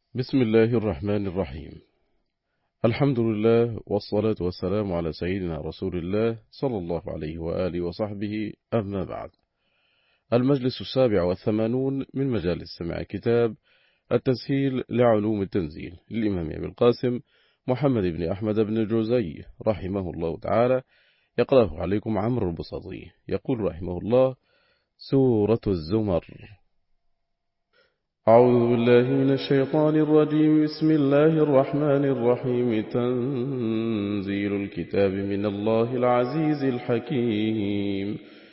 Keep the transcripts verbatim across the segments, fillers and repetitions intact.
بسم الله الرحمن الرحيم. الحمد لله والصلاة والسلام على سيدنا رسول الله صلى الله عليه وآله وصحبه، أما بعد. المجلس السابع والثمانون من مجالس سماع كتاب التسهيل لعلوم التنزيل للإمام أبي القاسم محمد بن أحمد بن الجوزي رحمه الله تعالى، يقرأه عليكم عمرو البساطي. يقول رحمه الله: سورة الزمر. أعوذ بالله من الشيطان الرجيم. بسم الله الرحمن الرحيم. تنزيل الكتاب من الله العزيز الحكيم.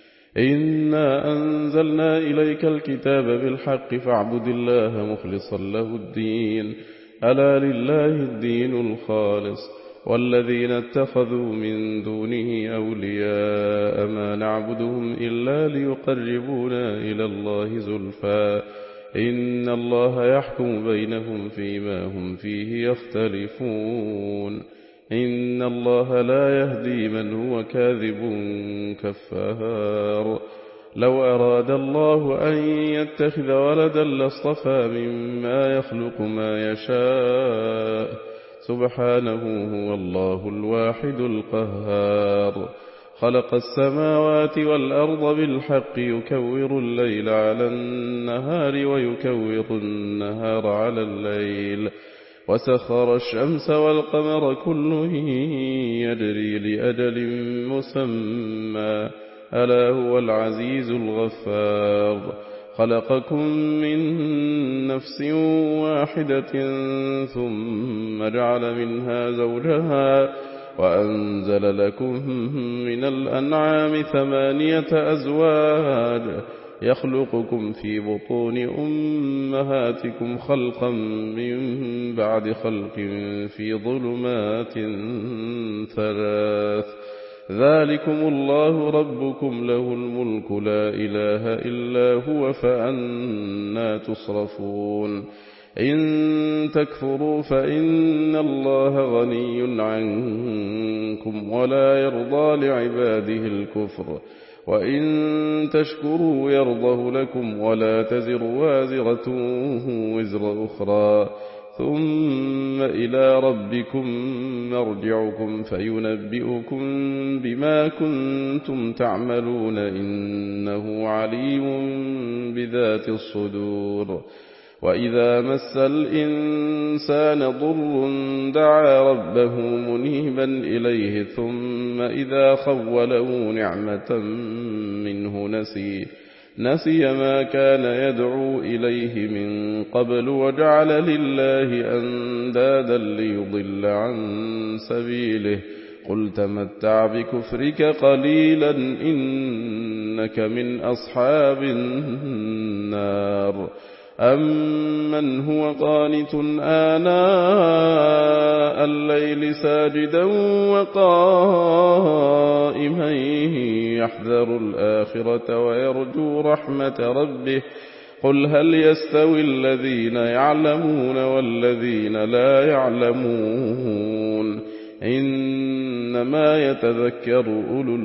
إنا أنزلنا إليك الكتاب بالحق فاعبد الله مخلصا له الدين، ألا لله الدين الخالص، والذين اتخذوا من دونه أولياء ما نعبدهم إلا ليقربونا إلى الله زلفى إن الله يحكم بينهم فيما هم فيه يختلفون، إن الله لا يهدي من هو كاذب كفار. لو أراد الله أن يتخذ ولدا لاصطفى مما يخلق ما يشاء، سبحانه هو الله الواحد القهار. خلق السماوات والأرض بالحق يكور الليل على النهار ويكور النهار على الليل، وسخر الشمس والقمر كل يجري لأجل مسمى، ألا هو العزيز الغفار. خلقكم من نفس واحدة ثم جعل منها زوجها وأنزل لكم من الأنعام ثمانية أزواج يخلقكم في بطون أمهاتكم خلقا من بعد خلق في ظلمات ثلاث، ذلكم الله ربكم له الملك لا إله إلا هو فأنى تصرفون. إن تكفروا فإن الله غني عنكم ولا يرضى لعباده الكفر، وإن تشكروا يرضه لكم ولا تزر وازرة وزر أخرى، ثم إلى ربكم مرجعكم فينبئكم بما كنتم تعملون، إنه عليم بذات الصدور. وإذا مس الإنسان ضر دعا ربه منيبا إليه، ثم إذا خوله نعمة منه نسي نسي ما كان يدعو إليه من قبل، وجعل لله أندادا ليضل عن سبيله. قل تمتع بكفرك قليلا إنك من أصحاب النار. أمن هو قانت آناء الليل ساجدا وقائما يحذر الآخرة ويرجو رحمة ربه، قل هل يستوي الذين يعلمون والذين لا يعلمون، إنما يتذكر أولو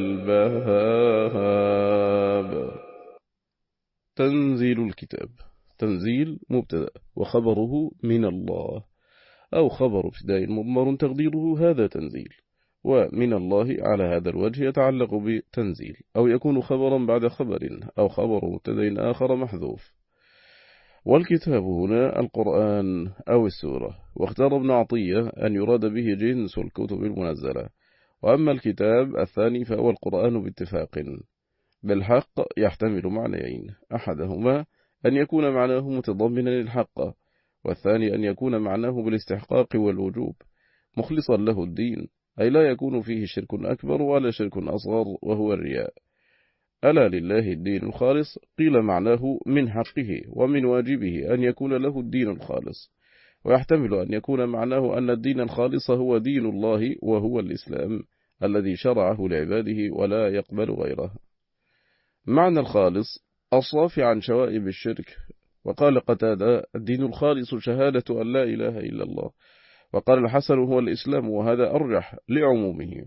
الألباب. تنزيل الكتاب. تنزيل مبتدأ وخبره من الله، أو خبر ابتداء مضمر تقديره هذا تنزيل، ومن الله على هذا الوجه يتعلق بتنزيل، أو يكون خبرا بعد خبر، أو خبر مبتدأ آخر محذوف. والكتاب هنا القرآن أو السورة، واختار ابن عطية أن يراد به جنس الكتب المنزلة، وأما الكتاب الثاني فهو القرآن باتفاق. بالحق يحتمل معنيين، أحدهما أن يكون معناه متضمنا للحق، والثاني أن يكون معناه بالاستحقاق والوجوب مخلصا له الدين، أي لا يكون فيه شرك أكبر ولا شرك أصغر وهو الرياء. ألا لله الدين الخالص، قيل معناه من حقه ومن واجبه أن يكون له الدين الخالص، ويحتمل أن يكون معناه أن الدين الخالص هو دين الله وهو الإسلام الذي شرعه لعباده ولا يقبل غيره. معنى الخالص الصافي عن شوائب الشرك. وقال قتادة: الدين الخالص شهادة أن لا إله إلا الله. وقال الحسن: هو الإسلام، وهذا أرجح لعمومه.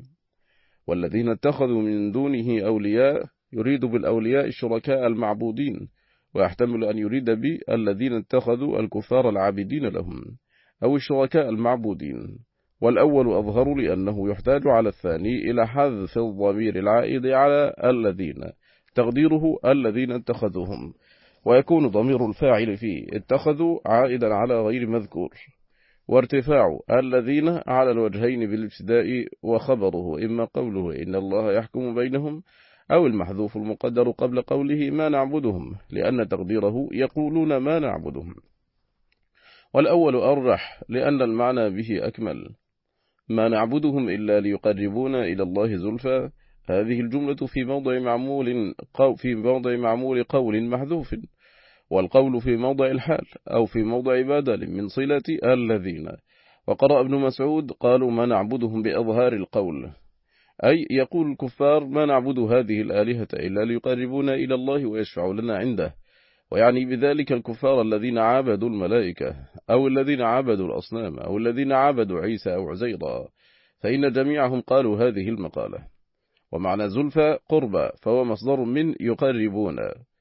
والذين اتخذوا من دونه أولياء يريد بالأولياء الشركاء المعبودين، ويحتمل أن يريد به الذين اتخذوا الكفار العابدين لهم أو الشركاء المعبودين، والأول أظهر لأنه يحتاج على الثاني إلى حذف الضمير العائد على الذين تقديره الذين اتخذوهم، ويكون ضمير الفاعل فيه اتخذوا عائدا على غير مذكور، وارتفاع الذين على الوجهين بالابتداء وخبره إما قوله إن الله يحكم بينهم أو المحذوف المقدر قبل قوله ما نعبدهم، لأن تقديره يقولون ما نعبدهم. والأول أرجح لأن المعنى به أكمل، ما نعبدهم إلا ليقربونا إلى الله زلفى. هذه الجملة في موضع معمول قو في موضع معمول قول محذوف، والقول في موضع الحال أو في موضع بدل من صلة الذين. وقرأ ابن مسعود قالوا ما نعبدهم بأظهار القول، أي يقول الكفار ما نعبد هذه الآلهة إلا ليقربونا إلى الله ويشفعوا لنا عنده، ويعني بذلك الكفار الذين عابدوا الملائكة أو الذين عابدوا الأصنام أو الذين عابدوا عيسى أو عزيرا، فإن جميعهم قالوا هذه المقالة. ومعنى زلفى قربى، فهو مصدر من يقربون.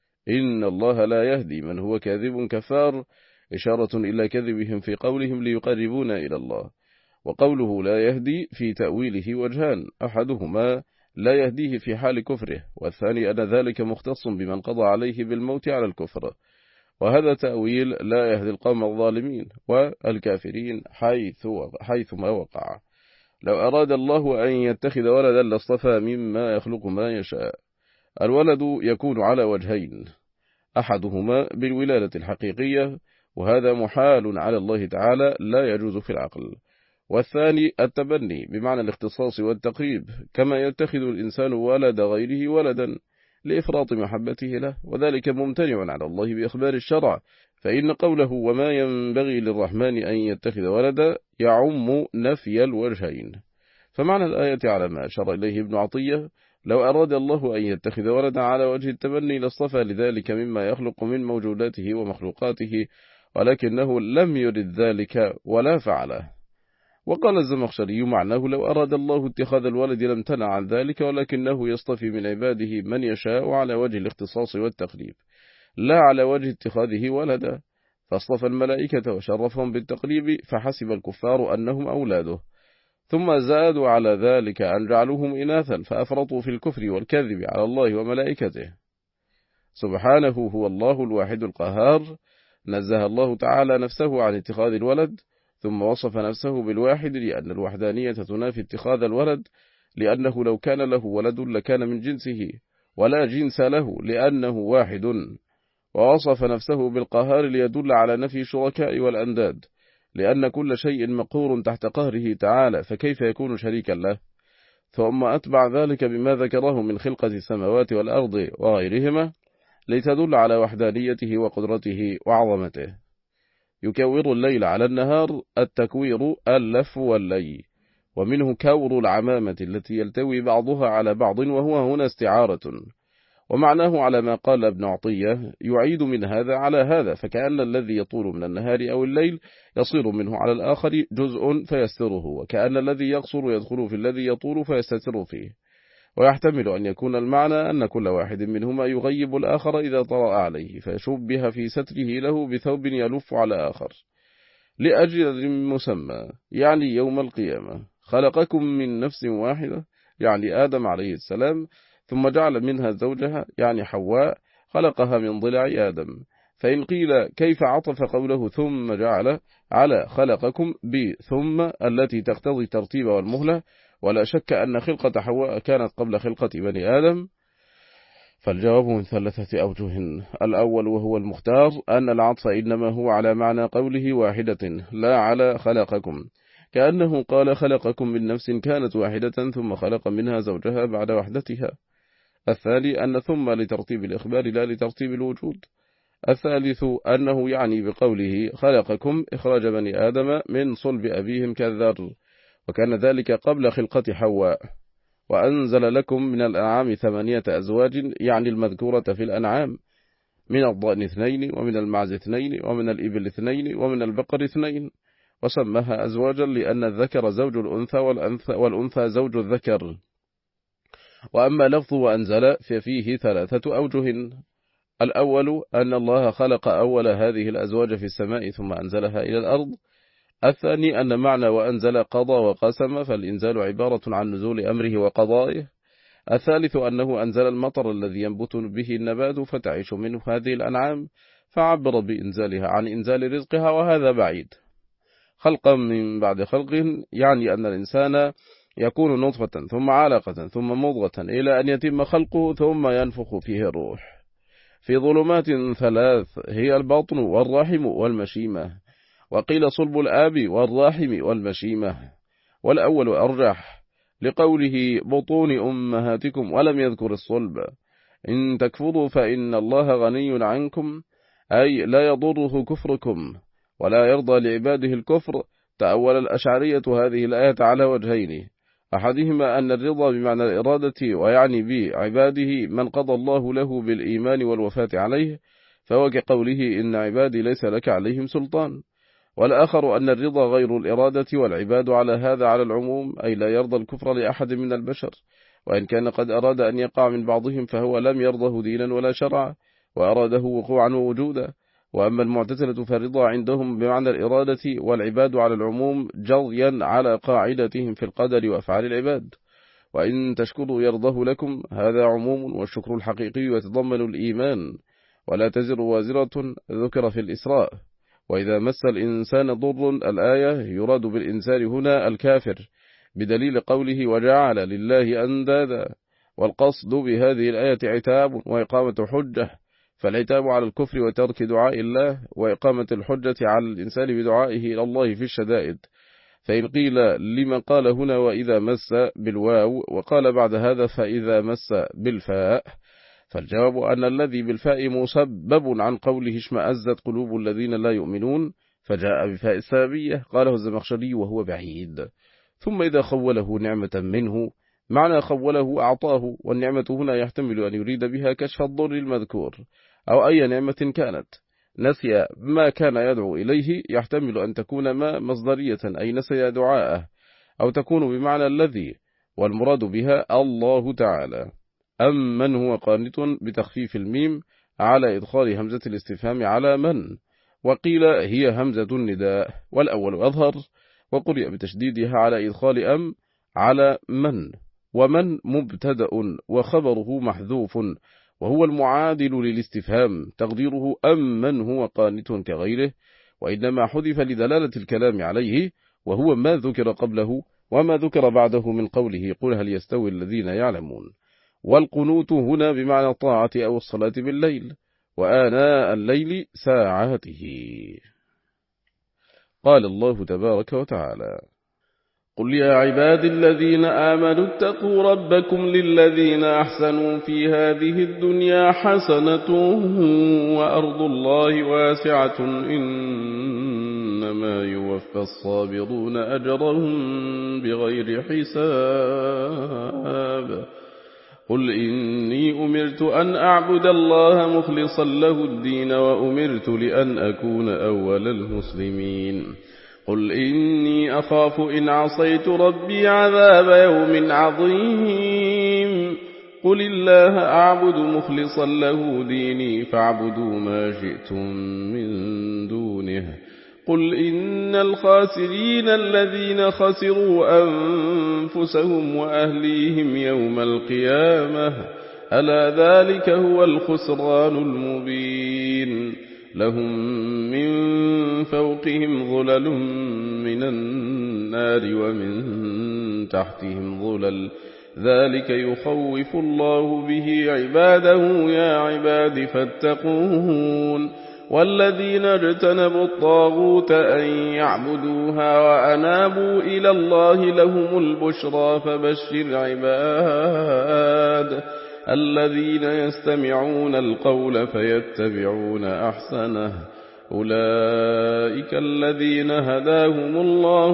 إن الله لا يهدي من هو كاذب كفار، إشارة إلى كذبهم في قولهم ليقربون إلى الله. وقوله لا يهدي في تأويله وجهان، أحدهما لا يهديه في حال كفره، والثاني أن ذلك مختص بمن قضى عليه بالموت على الكفر، وهذا تأويل لا يهدي القوم الظالمين والكافرين حيث حيث ما وقع. لو أراد الله أن يتخذ ولدا لاصطفى مما يخلق ما يشاء. الولد يكون على وجهين، أحدهما بالولادة الحقيقية، وهذا محال على الله تعالى لا يجوز في العقل، والثاني التبني بمعنى الاختصاص والتقريب، كما يتخذ الإنسان ولد غيره ولدا لإفراط محبته له، وذلك ممتنع على الله بإخبار الشرع، فإن قوله وما ينبغي للرحمن أن يتخذ ولدا يعم نفي الوجهين. فمعنى الآية على ما أشار إليه ابن عطية لو أراد الله أن يتخذ ولدا على وجه التبني لاصطفى لذلك مما يخلق من موجوداته ومخلوقاته، ولكنه لم يرد ذلك ولا فعله. وقال الزمخشري معناه لو أراد الله اتخاذ الولد لم تنع عن ذلك، ولكنه يصطفي من عباده من يشاء على وجه الاختصاص والتقريب لا على وجه اتخاذه ولدا، فاصطفى الملائكة وشرفهم بالتقريب، فحسب الكفار أنهم أولاده، ثم زادوا على ذلك أن جعلوهم إناثا فأفرطوا في الكفر والكذب على الله وملائكته. سبحانه هو الله الواحد القهار، نزه الله تعالى نفسه عن اتخاذ الولد، ثم وصف نفسه بالواحد لأن الوحدانية تنافي اتخاذ الولد، لأنه لو كان له ولد لكان من جنسه، ولا جنس له لأنه واحد. ووصف نفسه بالقهار ليدل على نفي الشركاء والأنداد، لأن كل شيء مقهور تحت قهره تعالى، فكيف يكون شريكا له؟ ثم أتبع ذلك بما ذكره من خلقة السماوات والأرض وغيرهما لتدل على وحدانيته وقدرته وعظمته. يكور الليل على النهار، التكوير اللف واللي، ومنه كور العمامة التي يلتوي بعضها على بعض، وهو هنا استعارة، ومعناه على ما قال ابن عطية يعيد من هذا على هذا، فكأن الذي يطول من النهار أو الليل يصير منه على الآخر جزء فيستره، وكأن الذي يقصر يدخل في الذي يطول فيستتر فيه. ويحتمل أن يكون المعنى أن كل واحد منهما يغيب الآخر إذا طرأ عليه، فيشبه في ستره له بثوب يلف على آخر، لأجل مسمى يعني يوم القيامة. خلقكم من نفس واحدة يعني آدم عليه السلام، ثم جعل منها زوجها يعني حواء، خلقها من ضلع آدم. فإن قيل كيف عطف قوله ثم جعل على خلقكم بثم التي تقتضي الترتيب والمهلة، ولا شك أن خلقة حواء كانت قبل خلقة بني آدم، فالجواب من ثلاثة أوجه. الأول وهو المختار أن العطف إنما هو على معنى قوله واحدة لا على خلقكم، كأنه قال خلقكم من نفس كانت واحدة ثم خلق منها زوجها بعد وحدتها. الثاني أن ثم لترتيب الإخبار لا لترتيب الوجود. الثالث أنه يعني بقوله خلقكم إخراج بني آدم من صلب أبيهم كالذر، وكان ذلك قبل خلقة حواء. وأنزل لكم من الأنعام ثمانية أزواج يعني المذكورة في الأنعام، من الضأن اثنين ومن المعز اثنين ومن الإبل اثنين ومن البقر اثنين، وسمها أزواجا لأن الذكر زوج الأنثى والأنثى زوج الذكر. وأما لفظ وأنزل ففيه ثلاثة أوجه. الأول أن الله خلق أول هذه الأزواج في السماء ثم أنزلها إلى الأرض. الثاني أن معنى وأنزل قضى وقسم، فالإنزال عبارة عن نزول أمره وقضائه. الثالث أنه أنزل المطر الذي ينبت به النبات فتعيش منه هذه الأنعام، فعبر بإنزالها عن إنزال رزقها، وهذا بعيد. خلقا من بعد خلق يعني أن الإنسان يكون نطفة ثم علقة ثم مضغة إلى أن يتم خلقه ثم ينفخ فيه الروح في ظلمات ثلاث هي البطن والرحم والمشيمة، وقيل صلب الآب والرحم والمشيمة، والأول أرجح لقوله بطون أمهاتكم ولم يذكر الصلب. إن تكفروا فإن الله غني عنكم، أي لا يضره كفركم ولا يرضى لعباده الكفر. تأول الأشعرية هذه الآية على وجهين، أحدهما أن الرضا بمعنى الإرادة، ويعني بعباده من قضى الله له بالإيمان والوفاة عليه، فهو كقوله إن عبادي ليس لك عليهم سلطان. والآخر أن الرضا غير الإرادة، والعباد على هذا على العموم، أي لا يرضى الكفر لأحد من البشر، وإن كان قد أراد أن يقع من بعضهم فهو لم يرضه دينا ولا شرعا، وأراده وقوعا ووجودا. وأما المعتزلة فالرضا عندهم بمعنى الإرادة، والعباد على العموم جريا على قاعدتهم في القدر وأفعال العباد. وإن تشكروا يرضه لكم، هذا عموم، والشكر الحقيقي يتضمن الإيمان. ولا تزر وازرة ذكر في الإسراء. وإذا مس الإنسان ضر، الآية يراد بالإنسان هنا الكافر، بدليل قوله وجعل لله أندادا. والقصد بهذه الآية عتاب وإقامة حجة، فالعتاب على الكفر وترك دعاء الله، وإقامة الحجة على الإنسان بدعائه إلى الله في الشدائد. فإن قيل لمن قال هنا وإذا مس بالواو وقال بعد هذا فإذا مس بالفاء، فالجواب أن الذي بالفاء مسبب عن قوله اشمأزت قلوب الذين لا يؤمنون، فجاء بفاء السببية، قاله الزمخشري وهو بعيد. ثم إذا خوله نعمة منه، معنى خوله أعطاه، والنعمة هنا يحتمل أن يريد بها كشف الضر المذكور أو أي نعمة كانت. نسي ما كان يدعو إليه، يحتمل أن تكون ما مصدرية أي نسي دعاءه، أو تكون بمعنى الذي، والمراد بها الله تعالى. أم من هو قانت بتخفيف الميم على إدخال همزة الاستفهام على من، وقيل هي همزة النداء، والأول أظهر، وقرئ بتشديدها على إدخال أم على من. ومن مبتدأ وخبره محذوف، وهو المعادل للاستفهام، تقديره أم من هو قانت كغيره، وإنما حذف لدلالة الكلام عليه، وهو ما ذكر قبله وما ذكر بعده من قوله قل هل يستوي الذين يعلمون. والقنوت هنا بمعنى الطاعة أو الصلاة بالليل، وآناء الليل ساعاته. قال الله تبارك وتعالى قل يا عبادي الذين آمنوا اتقوا ربكم للذين أحسنوا في هذه الدنيا حسنة وأرض الله واسعة إنما يوفى الصابرون أجرهم بغير حساب. قل إني أمرت أن أعبد الله مخلصا له الدين وأمرت لأن أكون أول المسلمين. قل إني أخاف إن عصيت ربي عذاب يوم عظيم. قل الله أعبد مخلصا له ديني فاعبدوا ما شئتم من دونه. قل إن الخاسرين الذين خسروا أنفسهم وأهليهم يوم القيامة ألا ذلك هو الخسران المبين. لهم من فوقهم ظلل من النار ومن تحتهم ظلل ذلك يخوف الله به عباده يا عباد فاتقون. والذين اجتنبوا الطاغوت أن يعبدوها وأنابوا إلى الله لهم البشرى فبشر عباد الذين يستمعون القول فيتبعون أحسنه أولئك الذين هداهم الله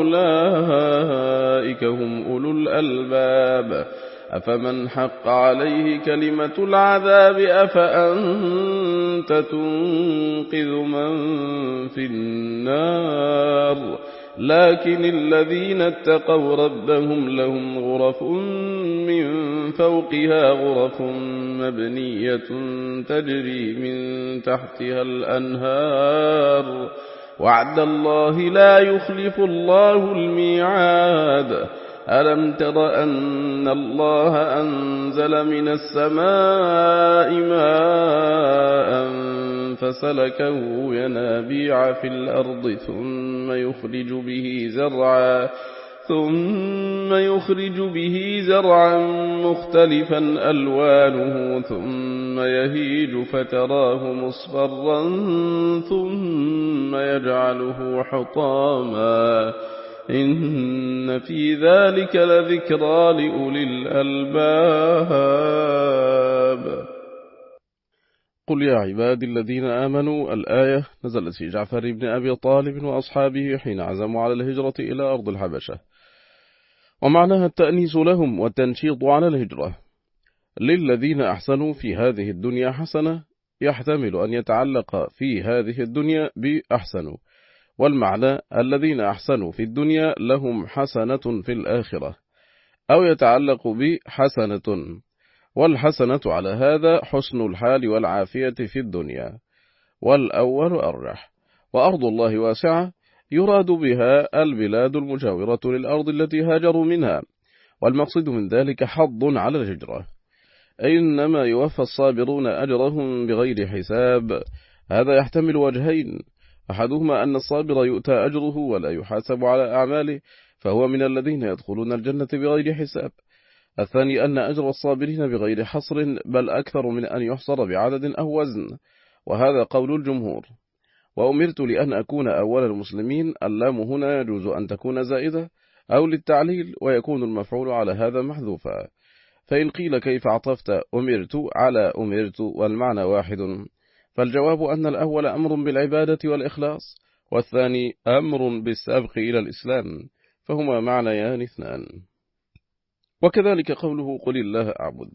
وأولئك هم أولو الألباب. أفمن حق عليه كلمة العذاب أفأنت أأنت تنقذ من في النار لكن الذين اتقوا ربهم لهم غرف من فوقها غرف مبنية تجري من تحتها الأنهار وعد الله لا يخلف الله الميعاد ألم تر أن الله أنزل من السماء ماء فسلكه ينابيع في الأرض ثم يخرج به زرعا ثم يخرج به زرعا مختلفا ألوانه ثم يهيج فتراه مصفرا ثم يجعله حطاما إن في ذلك لذكرى لأولي الألباب. قل يا عبادي الذين آمنوا. الآية نزلت في جعفر بن أبي طالب وأصحابه حين عزموا على الهجرة إلى أرض الحبشة، ومعناها التأنيس لهم والتنشيط على الهجرة. للذين أحسنوا في هذه الدنيا حسنة يحتمل أن يتعلق في هذه الدنيا بأحسنوا، والمعنى الذين أحسنوا في الدنيا لهم حسنة في الآخرة، أو يتعلق بحسنة، والحسنة على هذا حسن الحال والعافية في الدنيا، والأول أرجح. وأرض الله واسعة يراد بها البلاد المجاورة للأرض التي هاجروا منها، والمقصد من ذلك حظ على الهجرة. إنما يوفى الصابرون أجرهم بغير حساب. هذا يحتمل وجهين، أحدهما أن الصابر يؤتى أجره ولا يحاسب على أعماله فهو من الذين يدخلون الجنة بغير حساب. الثاني أن أجر الصابرين بغير حصر بل أكثر من أن يحصر بعدد أو وزن، وهذا قول الجمهور. وأمرت لأن أكون أول المسلمين. اللام هنا يجوز أن تكون زائدة أو للتعليل، ويكون المفعول على هذا محذوفا. فإن قيل كيف عطفت أمرت على أمرت والمعنى واحد، فالجواب أن الأول أمر بالعبادة والإخلاص، والثاني أمر بالسابق إلى الإسلام، فهما معنيان اثنان. وكذلك قوله قل الله أعبد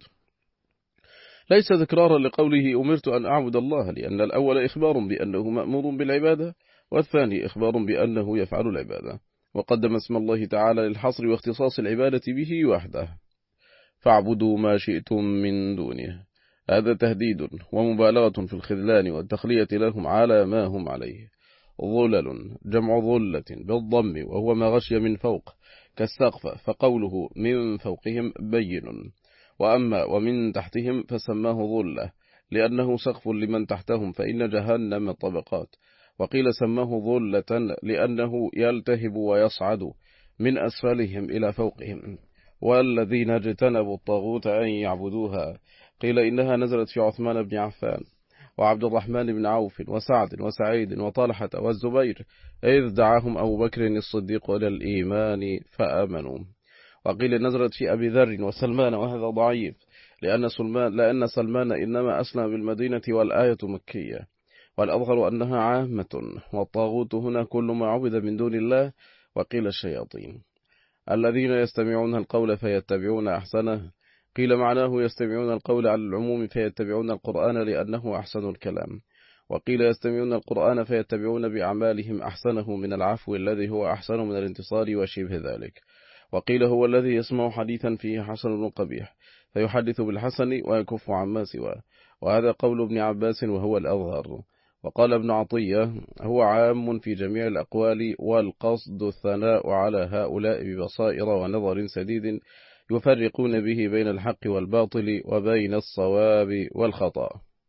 ليس تكرارا لقوله أمرت أن أعبد الله، لأن الأول إخبار بأنه مأمور بالعبادة، والثاني إخبار بأنه يفعل العبادة، وقدم اسم الله تعالى للحصر واختصاص العبادة به وحده. فاعبدوا ما شئتم من دونه. هذا تهديد ومبالغة في الخذلان والتخلية لهم على ما هم عليه. ظلل جمع ظلة بالضم، وهو ما غشي من فوق كالسقف، فقوله من فوقهم بين. وأما ومن تحتهم فسماه ظلة لأنه سقف لمن تحتهم، فإن جهنم طبقات. وقيل سماه ظلة لأنه يلتهب ويصعد من أسفلهم إلى فوقهم. والذين اجتنبوا الطاغوت أن يعبدوها، قيل إنها نزلت في عثمان بن عفان وعبد الرحمن بن عوف وسعد وسعيد وطلحة والزبير إذ دعاهم أبو بكر الصديق إلى الإيمان فآمنوا. وقيل نزلت في أبي ذر وسلمان، وهذا ضعيف لأن سلمان, لأن سلمان إنما أسلم بالمدينة والآية مكية، والأظهر أنها عامة، والطاغوت هنا كل ما عبد من دون الله. وقيل الشياطين. الذين يستمعون القول فيتبعون أحسنه، قيل معناه يستمعون القول على العموم فيتبعون القرآن لأنه أحسن الكلام. وقيل يستمعون القرآن فيتبعون بأعمالهم أحسنه من العفو الذي هو أحسن من الانتصار وشبه ذلك. وقيل هو الذي يسمع حديثا فيه حسن قبيح فيحدث بالحسن ويكف عما سواه، وهذا قول ابن عباس وهو الأظهر. وقال ابن عطية هو عام في جميع الأقوال، والقصد الثناء على هؤلاء ببصائر ونظر سديد يفرقون به بين الحق والباطل وبين الصواب والخطأ،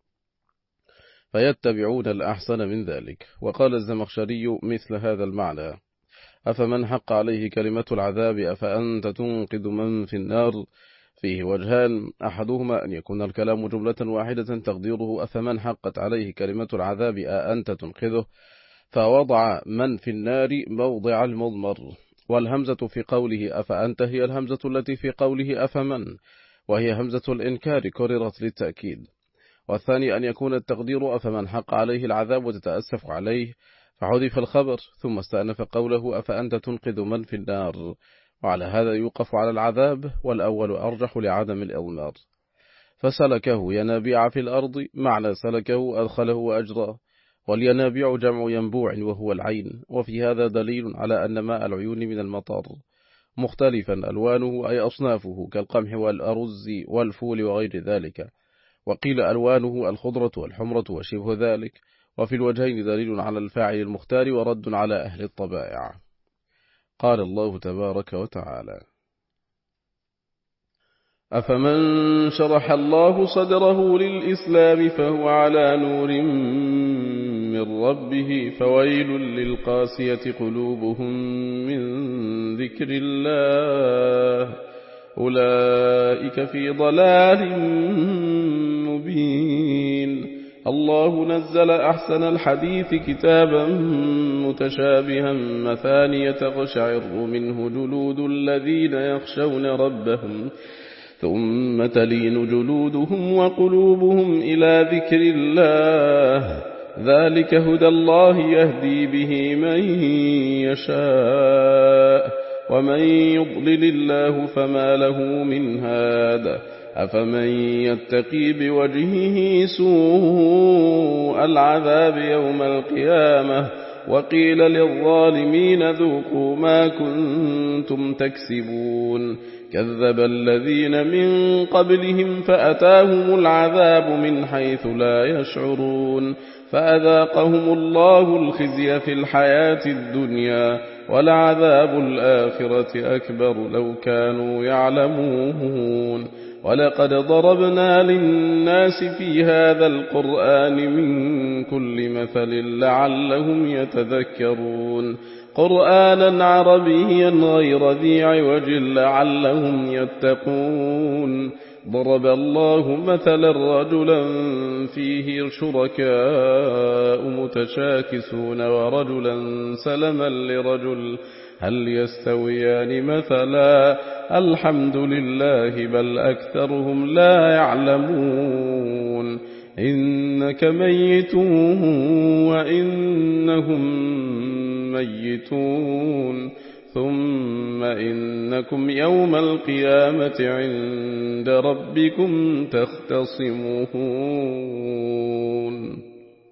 فيتبعون الأحسن من ذلك. وقال الزمخشري مثل هذا المعنى: أفمن حق عليه كلمة العذاب أفأنت تنقذ من في النار؟ فيه وجهان، أحدهما أن يكون الكلام جملة واحدة تقديره أفمن حقت عليه كلمة العذاب أأنت تنقذه، فوضع من في النار موضع المضمر، والهمزة في قوله أفأنت هي الهمزة التي في قوله أفمن، وهي همزة الإنكار كررت للتأكيد. والثاني أن يكون التقدير أفمن حق عليه العذاب وتتأسف عليه، فحذف الخبر ثم استأنف قوله أفأنت تنقذ من في النار، وعلى هذا يوقف على العذاب، والأول أرجح لعدم الإضمار. فسلكه ينابيع في الأرض، معنى سلكه أدخله وأجراه، والينابيع جمع ينبوع وهو العين. وفي هذا دليل على أن ماء العيون من المطر مختلفا ألوانه أي أصنافه كالقمح والأرز والفول وغير ذلك، وقيل ألوانه الخضرة والحمرة وشبه ذلك. وفي الوجهين دليل على الفاعل المختار ورد على أهل الطبائع. قال الله تبارك وتعالى: أفمن شرح الله صدره للإسلام فهو على نور من ربه فويل للقاسية قلوبهم من ذكر الله أولئك في ضلال مبين. الله نزل أحسن الحديث كتابا متشابها مثانية تقشعر منه جلود الذين يخشون ربهم ثم تلين جلودهم وقلوبهم إلى ذكر الله ذلك هدى الله يهدي به من يشاء ومن يضلل الله فما له من هاد. أفمن يتقي بوجهه سوء العذاب يوم القيامة وقيل للظالمين ذوقوا ما كنتم تكسبون. كذب الذين من قبلهم فأتاهم العذاب من حيث لا يشعرون فأذاقهم الله الخزي في الحياة الدنيا ولعذاب الآخرة أكبر لو كانوا يعلمون. ولقد ضربنا للناس في هذا القرآن من كل مثل لعلهم يتذكرون قرآنا عربيا غير ذي عوج لعلهم يتقون. ضرب الله مثلا رجلا فيه شركاء متشاكسون ورجلا سلما لرجل هل يستويان مثلا الحمد لله بل أكثرهم لا يعلمون. إنك ميت وإنهم ميتون ثم إنكم يوم القيامة عند ربكم تختصمون.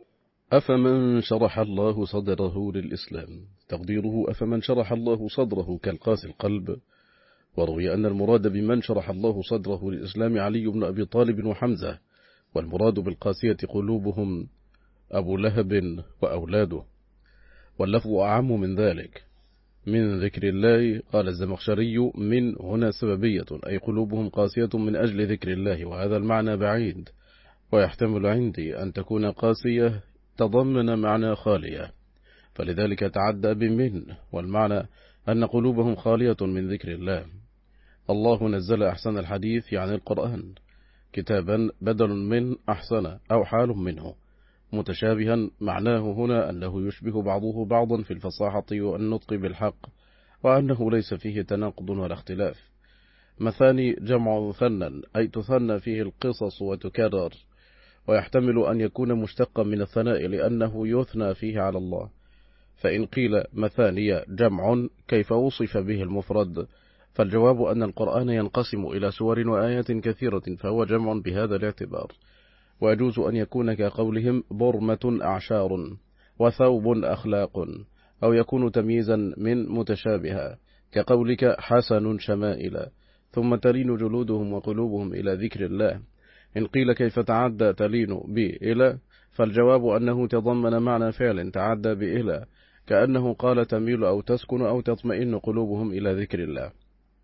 أفمن شرح الله صدره للإسلام. تقديره أفمن شرح الله صدره كالقاسي القلب. وروي أن المراد بمن شرح الله صدره للإسلام علي بن أبي طالب وحمزة، والمراد بالقاسية قلوبهم أبو لهب وأولاده، واللفظ أعم من ذلك. من ذكر الله قال الزمخشري من هنا سببية أي قلوبهم قاسية من أجل ذكر الله، وهذا المعنى بعيد، ويحتمل عندي أن تكون قاسية تضمن معنى خالية، فلذلك تعدى بمن، والمعنى أن قلوبهم خالية من ذكر الله. الله نزل أحسن الحديث يعني القرآن كتابا بدل من أحسن أو حال منه متشابها، معناه هنا أنه يشبه بعضه بعضا في الفصاحة والنطق بالحق، وأنه ليس فيه تناقض ولا اختلاف. مثاني جمع مثنى أي تثنى فيه القصص وتكرر، ويحتمل أن يكون مشتقا من الثناء لأنه يثنى فيه على الله. فإن قيل مثانية جمع كيف وصف به المفرد؟ فالجواب أن القرآن ينقسم إلى سور وآيات كثيرة، فهو جمع بهذا الاعتبار. ويجوز أن يكون كقولهم برمة أعشار وثوب أخلاق، أو يكون تمييزا من متشابها كقولك حسن شمائل ثم تلين جلودهم وقلوبهم إلى ذكر الله. إن قيل كيف تعدى تلين بإلى، فالجواب أنه تضمن معنى فعل تعدى بإلى، كأنه قال تميل أو تسكن أو تطمئن قلوبهم إلى ذكر الله.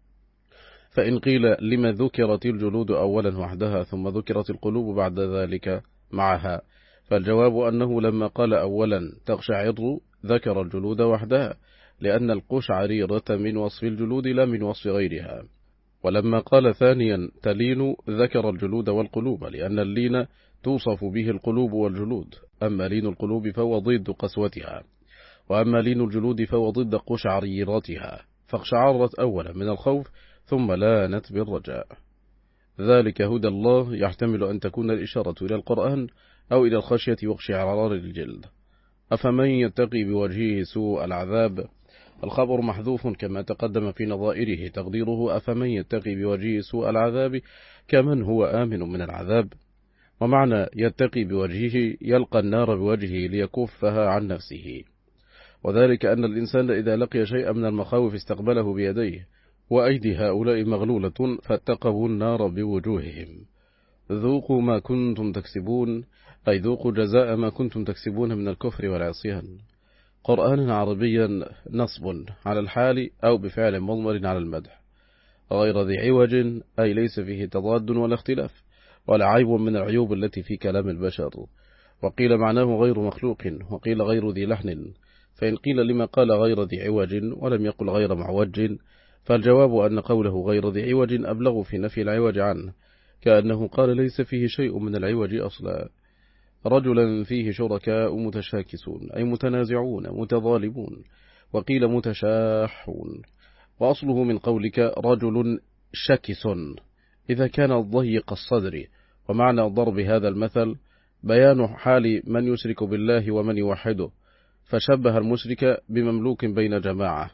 فإن قيل لما ذكرت الجلود أولا وحدها ثم ذكرت القلوب بعد ذلك معها، فالجواب أنه لما قال أولا تقشعر ذكر الجلود وحدها، لأن القشعريرة من وصف الجلود لا من وصف غيرها. ولما قال ثانيا تلين ذكر الجلود والقلوب، لأن اللين توصف به القلوب والجلود، أما لين القلوب فهو ضد قسوتها، وأما لين الجلود فهو ضد قشعريرتها، فاقشعرت أولا من الخوف ثم لانت بالرجاء. ذلك هدى الله يحتمل أن تكون الإشارة إلى القرآن أو إلى الخشية واقشعرار الجلد. أفمن يتقي بوجهه سوء العذاب الخبر محذوف كما تقدم في نظائره، تقديره أفمن يتقي بوجهه سوء العذاب كمن هو آمن من العذاب. ومعنى يتقي بوجهه يلقى النار بوجهه ليكفها عن نفسه، وذلك أن الإنسان إذا لقي شيئا من المخاوف استقبله بيديه، وأيدي هؤلاء مغلولة فاتقوا النار بوجوههم. ذوقوا ما كنتم تكسبون، أي ذوقوا جزاء ما كنتم تكسبون من الكفر والعصيان. قرآن عربيا نصب على الحال أو بفعل مضمر على المدح، غير ذي عوج أي ليس فيه تضاد ولا اختلاف ولا عيب من العيوب التي في كلام البشر. وقيل معناه غير مخلوق، وقيل غير ذي لحن، فإن قيل لما قال غير ذي عوج ولم يقل غير معوج، فالجواب أن قوله غير ذي عوج أبلغ في نفي العوج عنه، كأنه قال ليس فيه شيء من العوج أصلا. رجلا فيه شركاء متشاكسون أي متنازعون متظالمون، وقيل متشاحون، وأصله من قولك رجل شكس إذا كان ضيق الصدر. ومعنى ضرب هذا المثل بيان حال من يشرك بالله ومن يوحده، فشبه المشرك بمملوك بين جماعة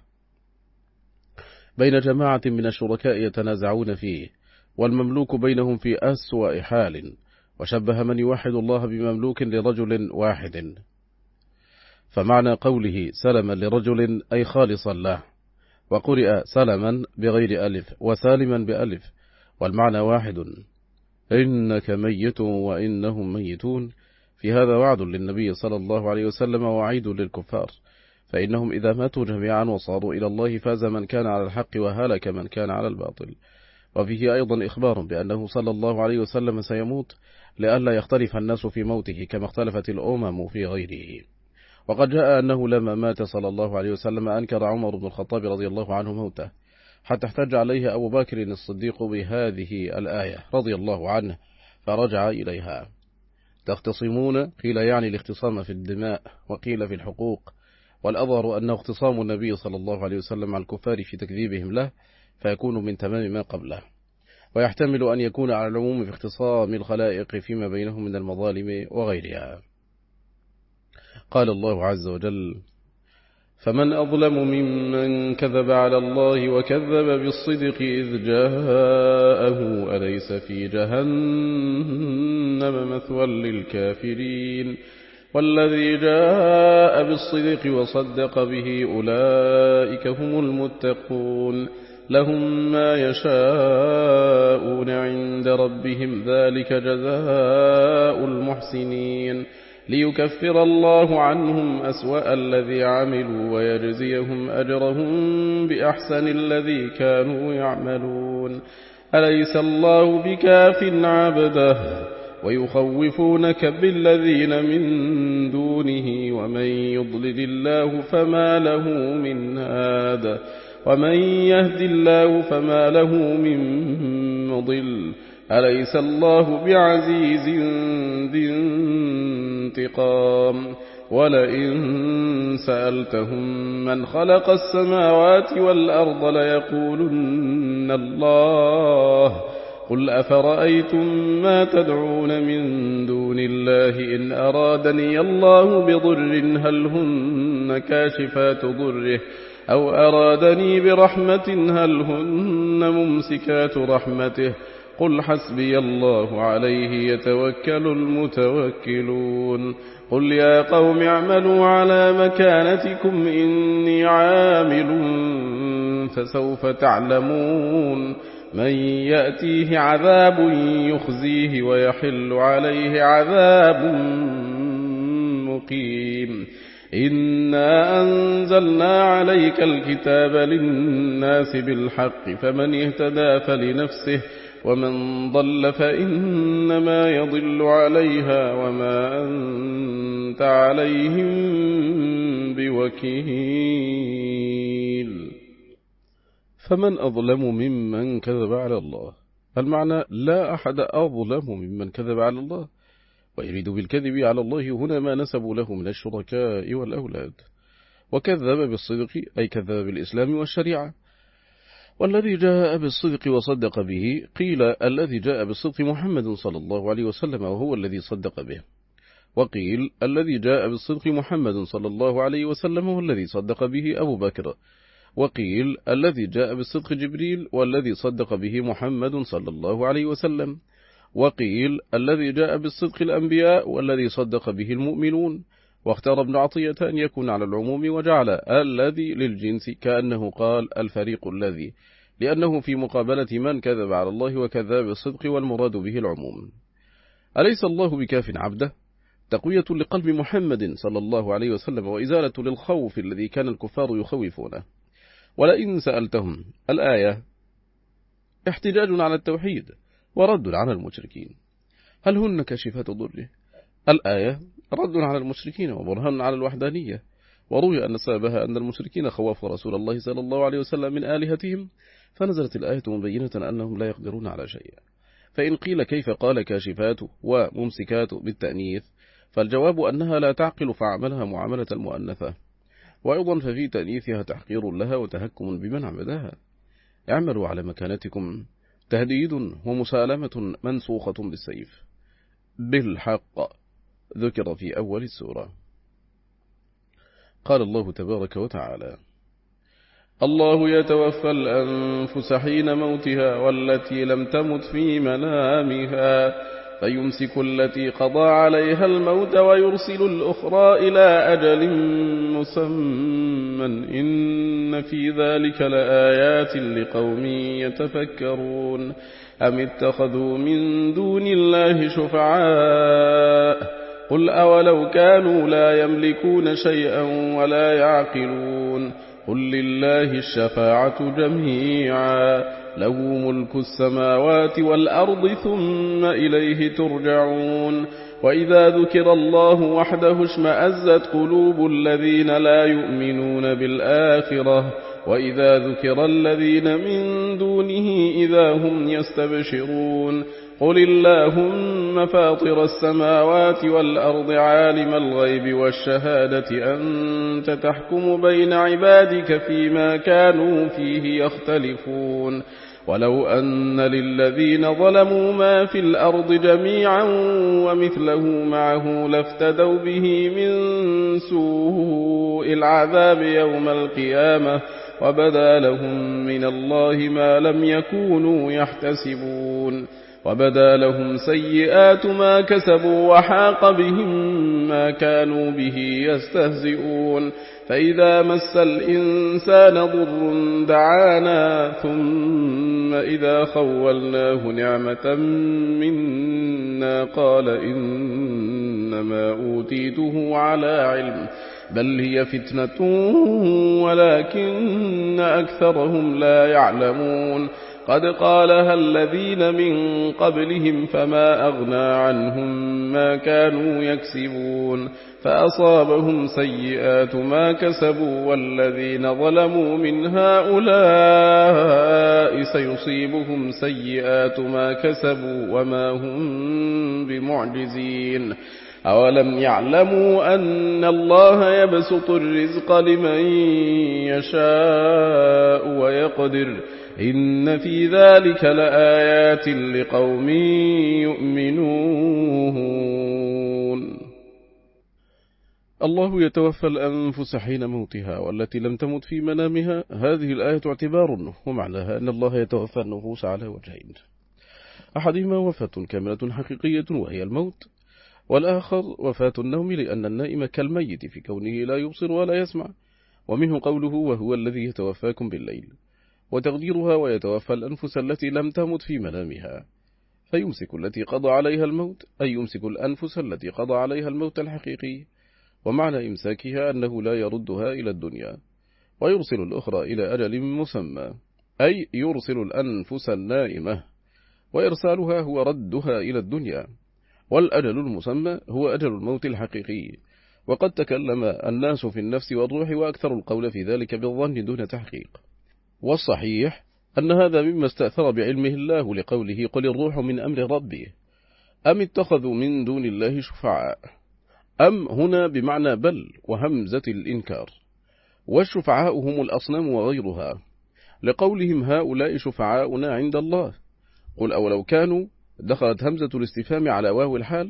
بين جماعة من الشركاء يتنازعون فيه، والمملوك بينهم في أسوأ حال، وشبه من يوحد الله بمملوك لرجل واحد. فمعنى قوله سلما لرجل أي خالصا له، وقرئ سلما بغير ألف وسالما بألف، والمعنى واحد. إنك ميت وإنهم ميتون، في هذا وعد للنبي صلى الله عليه وسلم ووعيد للكفار، فإنهم إذا ماتوا جميعا وصاروا إلى الله فاز من كان على الحق وهلك من كان على الباطل. وفيه أيضا إخبار بأنه صلى الله عليه وسلم سيموت لئلا يختلف الناس في موته كما اختلفت الأمم في غيره. وقد جاء أنه لما مات صلى الله عليه وسلم أنكر عمر بن الخطاب رضي الله عنه موته، حتى احتج عليه أبو بكر الصديق بهذه الآية رضي الله عنه فرجع إليها. تختصمون قيل يعني الاختصام في الدماء، وقيل في الحقوق، والأظهر أنه اختصام النبي صلى الله عليه وسلم على الكفار في تكذيبهم له، فيكون من تمام ما قبله، ويحتمل أن يكون على العموم في اختصام الخلائق فيما بينهم من المظالم وغيرها. قال الله عز وجل: فمن أظلم ممن كذب على الله وكذب بالصدق إذ جاءه أليس في جهنم مثوى للكافرين والذي جاء بالصدق وصدق به أولئك هم المتقون لهم ما يشاءون عند ربهم ذلك جزاء المحسنين ليكفر الله عنهم أسوأ الذي عملوا ويجزيهم أجرهم بأحسن الذي كانوا يعملون أليس الله بكاف عبده ويخوفونك بالذين من دونه ومن يضلل الله فما له من هاد ومن يهد الله فما له من مضل أليس الله بعزيز ذي انتقام ولئن سألتهم من خلق السماوات والأرض ليقولن الله قل أفرأيتم ما تدعون من دون الله إن أرادني الله بضر هل هن كاشفات ضره أو أرادني برحمة هل هن ممسكات رحمته قل حسبي الله عليه يتوكل المتوكلون قل يا قوم اعملوا على مكانتكم إني عامل فسوف تعلمون من يأتيه عذاب يخزيه ويحل عليه عذاب مقيم إنا أنزلنا عليك الكتاب للناس بالحق فمن اهتدى فلنفسه ومن ضل فإنما يضل عليها وما أنت عليهم بوكيل. فمن أظلم ممن كذب على الله، المعنى لا أحد أظلم ممن كذب على الله، ويريد بالكذب على الله هنا ما نسبوا له من الشركاء والأولاد. وكذب بالصدق أي كذب بالإسلام والشريعة. والذي جاء بالصدق وصدق به قيل الذي جاء بالصدق محمد صلى الله عليه وسلم وهو الذي صدق به، وقيل الذي جاء بالصدق محمد صلى الله عليه وسلم والذي صدق به أبو بكر، وقيل الذي جاء بالصدق جبريل والذي صدق به محمد صلى الله عليه وسلم، وقيل الذي جاء بالصدق الأنبياء والذي صدق به المؤمنون. واختار ابن عطية أن يكون على العموم وجعل الذي للجنس كأنه قال الفريق الذي، لأنه في مقابلة من كذب على الله وكذاب الصدق، والمراد به العموم. أليس الله بكاف عبده؟ تقوية لقلب محمد صلى الله عليه وسلم وإزالة للخوف الذي كان الكفار يخوفونه. ولئن سألتهم الآية احتجاج على التوحيد ورد على المشركين، هل هن كاشفات ضره؟ الآية رد على المشركين وبرهان على الوحدانية، وروي أن سببها أن المشركين خوفوا رسول الله صلى الله عليه وسلم من آلهتهم، فنزلت الآية مبينة أنهم لا يقدرون على شيء. فإن قيل كيف قال كاشفات وممسكات بالتأنيث، فالجواب أنها لا تعقل فعملها معاملة المؤنثة، وأيضا ففي تأنيثها تحقير لها وتهكم بمن عبدها. اعملوا على مكانتكم تهديد ومسالمة منسوخة بالسيف بالحق، ذكر في أول السورة. قال الله تبارك وتعالى: الله يتوفى الأنفس حين موتها والتي لم تمت في منامها فيمسك التي قضى عليها الموت ويرسل الأخرى إلى أجل مسمى إن في ذلك لآيات لقوم يتفكرون أم اتخذوا من دون الله شفعاء قل أولو كانوا لا يملكون شيئا ولا يعقلون قل لله الشفاعة جميعا له ملك السماوات والأرض ثم إليه ترجعون وإذا ذكر الله وحده اشمأزت قلوب الذين لا يؤمنون بالآخرة وإذا ذكر الذين من دونه إذا هم يستبشرون قل اللهم فاطر السماوات والأرض عالم الغيب والشهادة أنت تحكم بين عبادك فيما كانوا فيه يختلفون ولو أن للذين ظلموا ما في الأرض جميعا ومثله معه لافتدوا به من سوء العذاب يوم القيامة وبدا لهم من الله ما لم يكونوا يحتسبون وبدا لهم سيئات ما كسبوا وحاق بهم ما كانوا به يستهزئون فإذا مس الإنسان ضر دعانا ثم إذا خولناه نعمة منا قال إنما أوتيته على علم بل هي فتنة ولكن أكثرهم لا يعلمون قد قالها الذين من قبلهم فما أغنى عنهم ما كانوا يكسبون فأصابهم سيئات ما كسبوا والذين ظلموا من هؤلاء سيصيبهم سيئات ما كسبوا وما هم بمعجزين أولم يعلموا أن الله يبسط الرزق لمن يشاء ويقدر إن في ذلك لآيات لقوم يؤمنون. الله يتوفى الأنفس حين موتها والتي لم تمت في منامها. هذه الآية اعتبار ومعناها أن الله يتوفى النفوس على وجهين: أحدهما وفاة كاملة حقيقية وهي الموت، والآخر وفاة النوم لأن النائم كالميت في كونه لا يبصر ولا يسمع، ومنه قوله وهو الذي يتوفاكم بالليل، وتقديرها ويتوفى الأنفس التي لم تمت في منامها، فيمسك التي قضى عليها الموت أي يمسك الأنفس التي قضى عليها الموت الحقيقي، ومعنى إمساكها أنه لا يردها إلى الدنيا، ويرسل الأخرى إلى أجل مسمى أي يرسل الأنفس النائمة، وإرسالها هو ردها إلى الدنيا، والأجل المسمى هو أجل الموت الحقيقي. وقد تكلم الناس في النفس والروح وأكثر القول في ذلك بالظن دون تحقيق، والصحيح أن هذا مما استأثر بعلمه الله لقوله قل الروح من أمر ربه أم اتخذوا من دون الله شفعاء. أم هنا بمعنى بل وهمزة الإنكار، والشفعاء هم الأصنام وغيرها، لقولهم هؤلاء شفعاؤنا عند الله. قل أولو كانوا دخلت همزة الاستفهام على واو الحال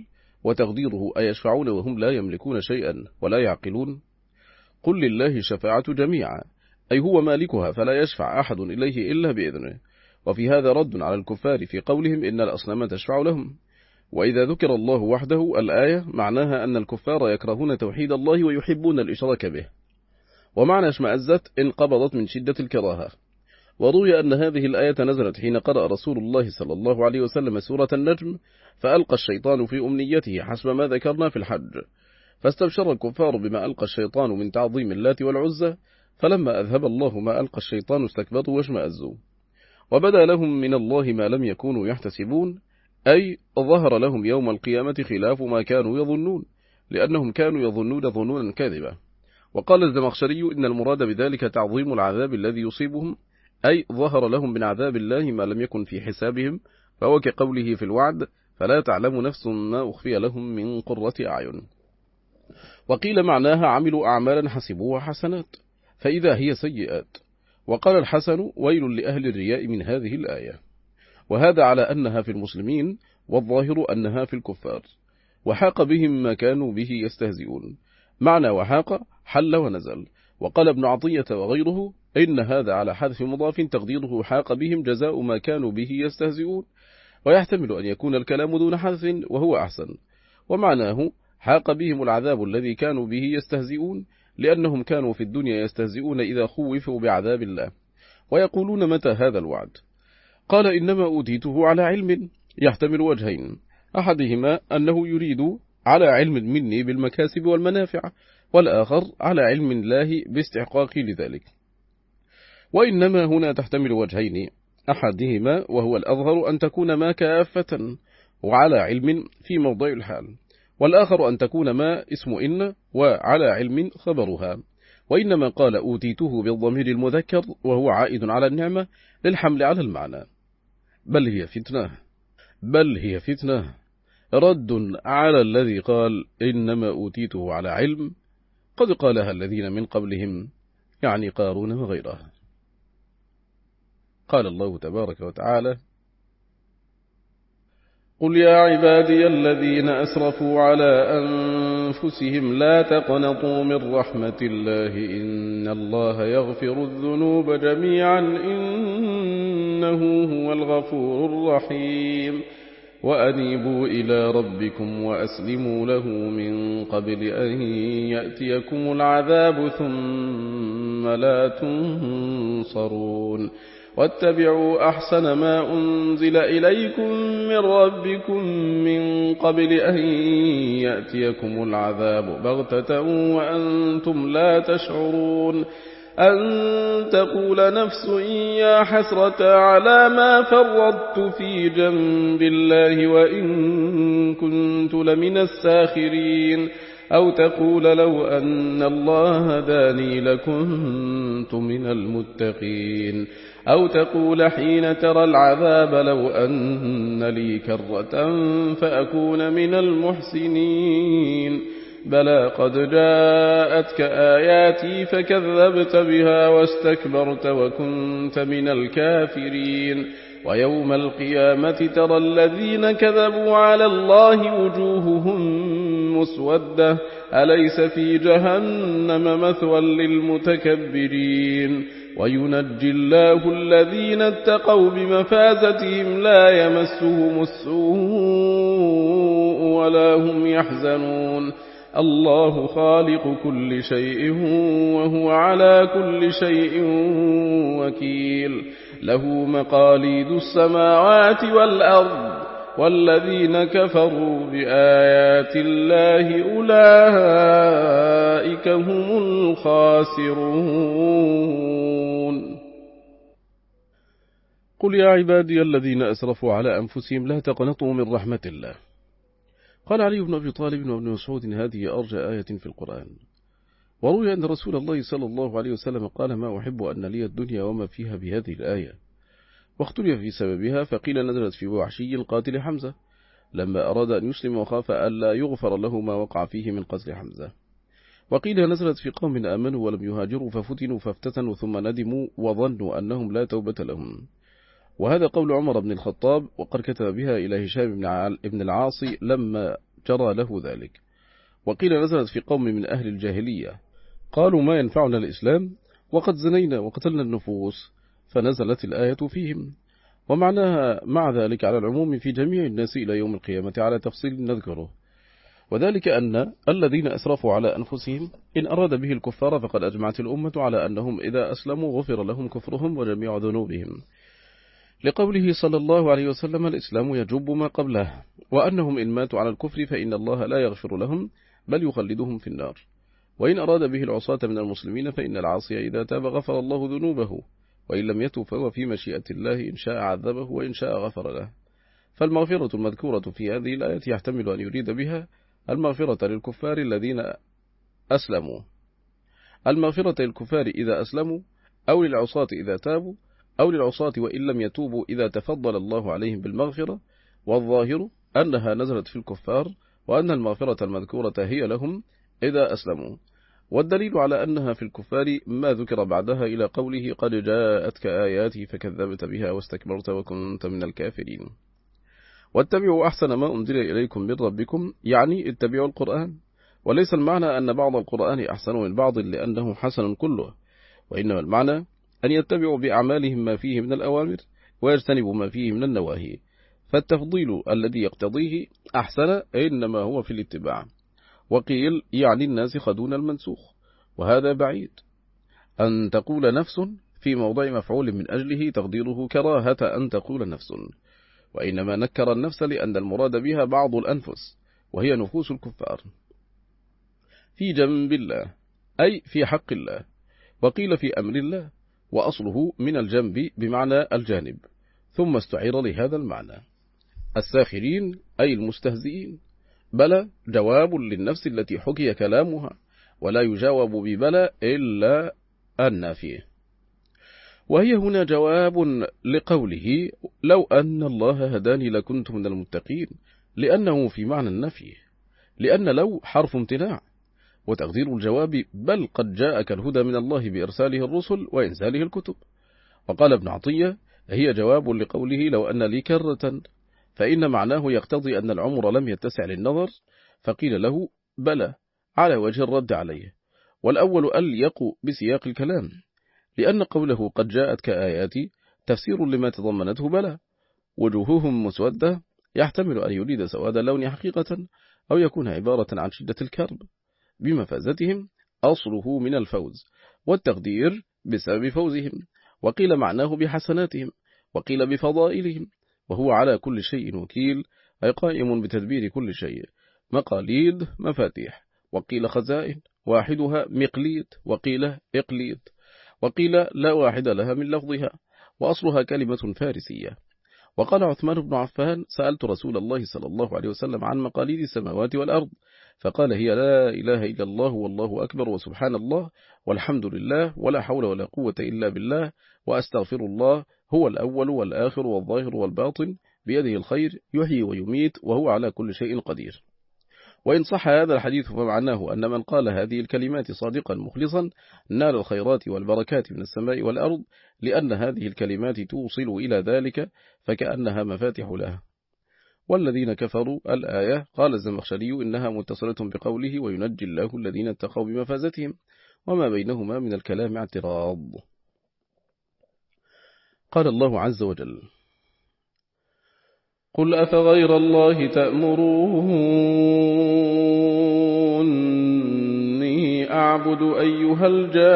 وتقديره أيشفعون وهم لا يملكون شيئا ولا يعقلون؟ قل لله الشفاعة جميعا، أي هو مالكها فلا يشفع أحد إليه إلا بإذنه. وفي هذا رد على الكفار في قولهم إن الأصنام تشفع لهم. وإذا ذكر الله وحده الآية معناها أن الكفار يكرهون توحيد الله ويحبون الإشراك به، ومعنى اشمأزت انقبضت من شدة الكراهة. وروي أن هذه الآية نزلت حين قرأ رسول الله صلى الله عليه وسلم سورة النجم، فألقى الشيطان في أمنيته حسب ما ذكرنا في الحج، فاستبشر الكفار بما ألقى الشيطان من تعظيم اللات والعزى، فلما أذهب الله ما ألقى الشيطان استكبروا واشمأزوا، وبدأ لهم من الله ما لم يكونوا يحتسبون، أي ظهر لهم يوم القيامة خلاف ما كانوا يظنون، لأنهم كانوا يظنون ظنونا كاذبة. وقال الزمخشري إن المراد بذلك تعظيم العذاب الذي يصيبهم، أي ظهر لهم من عذاب الله ما لم يكن في حسابهم، فهو كقوله في الوعد فلا تعلم نفس ما أخفي لهم من قرة أعين. وقيل معناها عملوا أعمالا حسبوها حسنات فإذا هي سيئات. وقال الحسن ويل لأهل الرياء من هذه الآية، وهذا على أنها في المسلمين، والظاهر أنها في الكفار. وحاق بهم ما كانوا به يستهزئون، معنى وحاق حل ونزل. وقال ابن عطية وغيره إن هذا على حذف مضاف تقديره حاق بهم جزاء ما كانوا به يستهزئون، ويحتمل أن يكون الكلام دون حذف وهو أحسن. ومعناه حاق بهم العذاب الذي كانوا به يستهزئون، لأنهم كانوا في الدنيا يستهزئون إذا خوفوا بعذاب الله، ويقولون متى هذا الوعد. قال إنما أوتيته على علم، يحتمل وجهين، أحدهما أنه يريد على علم مني بالمكاسب والمنافع، والآخر على علم الله باستحقاقي لذلك. وإنما هنا تحتمل وجهين، أحدهما وهو الأظهر أن تكون ما كافة وعلى علم في موضع الحال، والآخر أن تكون ما اسم إن وعلى علم خبرها. وإنما قال أوتيته بالضمير المذكر وهو عائد على النعمة للحمل على المعنى. بل هي فتنة بل هي فتنة رد على الذي قال إنما أوتيته على علم، قد قالها الذين من قبلهم، يعني قارون وغيره. قال الله تبارك وتعالى: قل يا عبادي الذين أسرفوا على أنفسهم لا تقنطوا من رحمة الله إن الله يغفر الذنوب جميعا إنه هو الغفور الرحيم وأنيبوا إلى ربكم وأسلموا له من قبل أن يأتيكم العذاب ثم لا تنصرون واتبعوا أحسن ما أنزل إليكم من ربكم من قبل أن يأتيكم العذاب بغتة وأنتم لا تشعرون أن تقول نفس يا حسرة على ما فرطت في جنب الله وإن كنت لمن الساخرين أو تقول لو أن الله هداني لكنت من المتقين أو تقول حين ترى العذاب لو أن لي كرة فأكون من المحسنين بلى قد جاءتك آياتي فكذبت بها واستكبرت وكنت من الكافرين ويوم القيامة ترى الذين كذبوا على الله وجوههم مسودة أليس في جهنم مثوى للمتكبرين وينجي الله الذين اتقوا بمفازتهم لا يمسهم السوء ولا هم يحزنون الله خالق كل شيء وهو على كل شيء وكيل له مقاليد السماوات والأرض والذين كفروا بآيات الله أولئك هم الخاسرون. قل يا عبادي الذين أسرفوا على أنفسهم لا تقنطوا من رحمة الله. قال علي بن أبي طالب وابن مسعود هذه أرجى آية في القرآن. وروي أن رسول الله صلى الله عليه وسلم قال ما أحب أن لي الدنيا وما فيها بهذه الآية، واختلف في سببها، فقيل نزلت في وحشي القاتل حمزة لما أراد أن يسلم وخاف ألا يغفر له ما وقع فيه من قتل حمزة، وقيل نزلت في قوم آمنوا ولم يهاجروا ففتنوا فافتتنوا ثم ندموا وظنوا أنهم لا توبة لهم، وهذا قول عمر بن الخطاب، وقد كتب بها إلى هشام بن العاصي لما جرى له ذلك. وقيل نزلت في قوم من أهل الجاهلية قالوا ما ينفعنا الإسلام وقد زنينا وقتلنا النفوس، فنزلت الآية فيهم. ومعناها مع ذلك على العموم في جميع الناس إلى يوم القيامة على تفصيل نذكره، وذلك أن الذين أسرفوا على أنفسهم إن أراد به الكفار فقد أجمعت الأمة على أنهم إذا أسلموا غفر لهم كفرهم وجميع ذنوبهم، لقوله صلى الله عليه وسلم الإسلام يجب ما قبله، وأنهم إن ماتوا على الكفر فإن الله لا يغفر لهم بل يخلدهم في النار. وإن أراد به العصاة من المسلمين فإن العاصي إذا تاب غفر الله ذنوبه، وإن لم يتب فهو في مشيئة الله إن شاء عذبه وإن شاء غفر له. فالمغفرة المذكورة في هذه الآية يحتمل أن يريد بها المغفرة للكفار الذين أسلموا، المغفرة للكفار إذا أسلموا، أو للعصاة إذا تابوا، أو للعصاة وإن لم يتوبوا إذا تفضل الله عليهم بالمغفرة. والظاهر أنها نزلت في الكفار، وأن المغفرة المذكورة هي لهم إذا أسلموا. والدليل على أنها في الكفار ما ذكر بعدها إلى قوله قد جاءتك آياتي فكذبت بها واستكبرت وكنت من الكافرين. واتبعوا أحسن ما أنزل إليكم من ربكم، يعني اتبعوا القرآن، وليس المعنى أن بعض القرآن أحسن من بعض لأنه حسن كله، وإنما المعنى أن يتبعوا بأعمالهم ما فيه من الأوامر ويجتنبوا ما فيه من النواهي، فالتفضيل الذي يقتضيه أحسن إنما هو في الاتباع. وقيل يعني الناسخ دون المنسوخ، وهذا بعيد أن تقول نفس في موضع مفعول من أجله تقديره كراهة أن تقول نفس، وإنما نكر النفس لأن المراد بها بعض الأنفس وهي نفوس الكفار في جنب الله أي في حق الله. وقيل في أمر الله، وأصله من الجنب بمعنى الجانب، ثم استعير لهذا المعنى. الساخرين أي المستهزئين. بلى جواب للنفس التي حكي كلامها، ولا يجاوب ببلى إلا النافية، وهي هنا جواب لقوله لو أن الله هداني لكنت من المتقين، لأنه في معنى النفي، لأن لو حرف امتناع، وتقدير الجواب بل قد جاءك الهدى من الله بإرساله الرسل وإنزاله الكتب. وقال ابن عطية هي جواب لقوله لو أن لي كرة، فإن معناه يقتضي أن العمر لم يتسع للنظر، فقيل له بلى على وجه الرد عليه. والأول أليق بسياق الكلام، لأن قوله قد جاءتك آياتي تفسير لما تضمنته بلى. وجوههم مسودة يحتمل أن يريد سواد اللون حقيقة، أو يكون عبارة عن شدة الكرب بمفازتهم، أصله من الفوز، والتقدير بسبب فوزهم. وقيل معناه بحسناتهم، وقيل بفضائلهم، وهو على كل شيء وكيل أي قائم بتدبير كل شيء. مقاليد مفاتيح، وقيل خزائن واحدها مقليد، وقيل إقليد، وقيل لا واحد لها من لفظها، وأصلها كلمة فارسية. وقال عثمان بن عفان سألت رسول الله صلى الله عليه وسلم عن مقاليد السماوات والأرض، فقال هي لا إله إلا الله والله أكبر وسبحان الله والحمد لله ولا حول ولا قوة إلا بالله وأستغفر الله، هو الأول والآخر والظاهر والباطن، بيده الخير يحيي ويميت وهو على كل شيء قدير. وإن صح هذا الحديث فمعناه أن من قال هذه الكلمات صادقا مخلصا نال الخيرات والبركات من السماء والأرض، لأن هذه الكلمات توصل إلى ذلك فكأنها مفاتح لها. والذين كفروا الآية قال الزمخشري إنها متصلة بقوله وينجي الله الذين اتقوا بمفازتهم، وما بينهما من الكلام اعتراض. قال الله عز وجل قل أفغير الله تأمروني أعبد أيها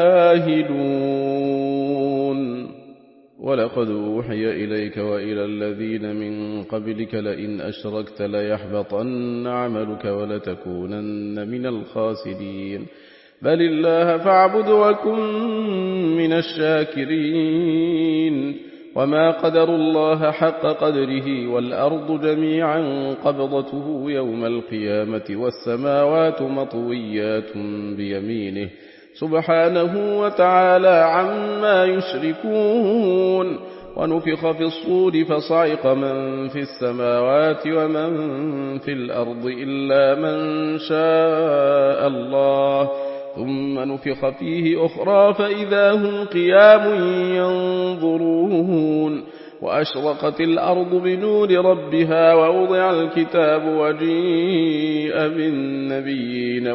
الجاهلون ولقد أوحي إليك وإلى الذين من قبلك لئن أشركت ليحبطن عملك ولتكونن من الخاسرين بل الله فاعبد وكن من الشاكرين وما قدروا الله حق قدره والأرض جميعا قبضته يوم القيامة والسماوات مطويات بيمينه سبحانه وتعالى عما يشركون. ونفخ في الصور فصعق من في السماوات ومن في الأرض إلا من شاء الله ثم نفخ فيه أخرى فإذا هم قيام ينظرون وأشرقت الأرض بنور ربها ووضع الكتاب وجيء بالنبيين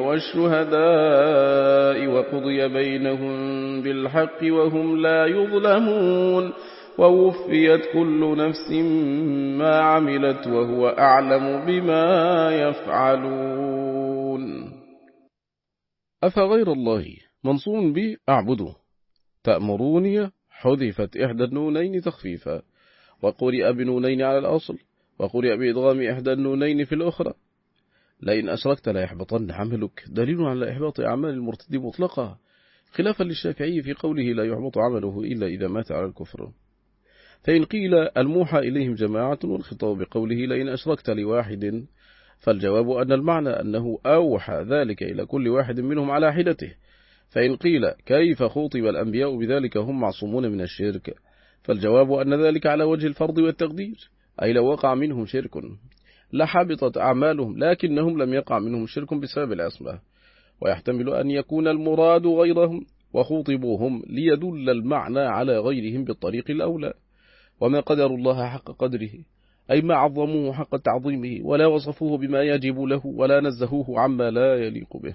والشهداء وقضي بينهم بالحق وهم لا يظلمون ووفيت كل نفس ما عملت وهو أعلم بما يفعلون. أفغير الله منصوب بأعبده تأمروني حذفت إحدى النونين تخفيفا وقرئ بنونين على الأصل وقرئ بإدغام إحدى النونين في الأخرى. لئن أشركت لا يحبطن عملك دليل على إحباط أعمال المرتد مطلقة خلافا للشافعي في قوله لا يحبط عمله إلا إذا مات على الكفر. فإن قيل الموحى إليهم جماعة والخطاب بقوله لئن أشركت لواحد فالجواب أن المعنى أنه أوحى ذلك إلى كل واحد منهم على حدته. فإن قيل كيف خوطب الأنبياء بذلك هم معصومون من الشرك فالجواب أن ذلك على وجه الفرض والتقدير أي لو وقع منهم شرك لحبطت أعمالهم لكنهم لم يقع منهم شرك بسبب الأسماء. ويحتمل أن يكون المراد غيرهم وخوطبوهم ليدل المعنى على غيرهم بالطريق الأولى. وما قدر الله حق قدره أي ما عظموه حق تعظيمه ولا وصفوه بما يجب له ولا نزهوه عما لا يليق به.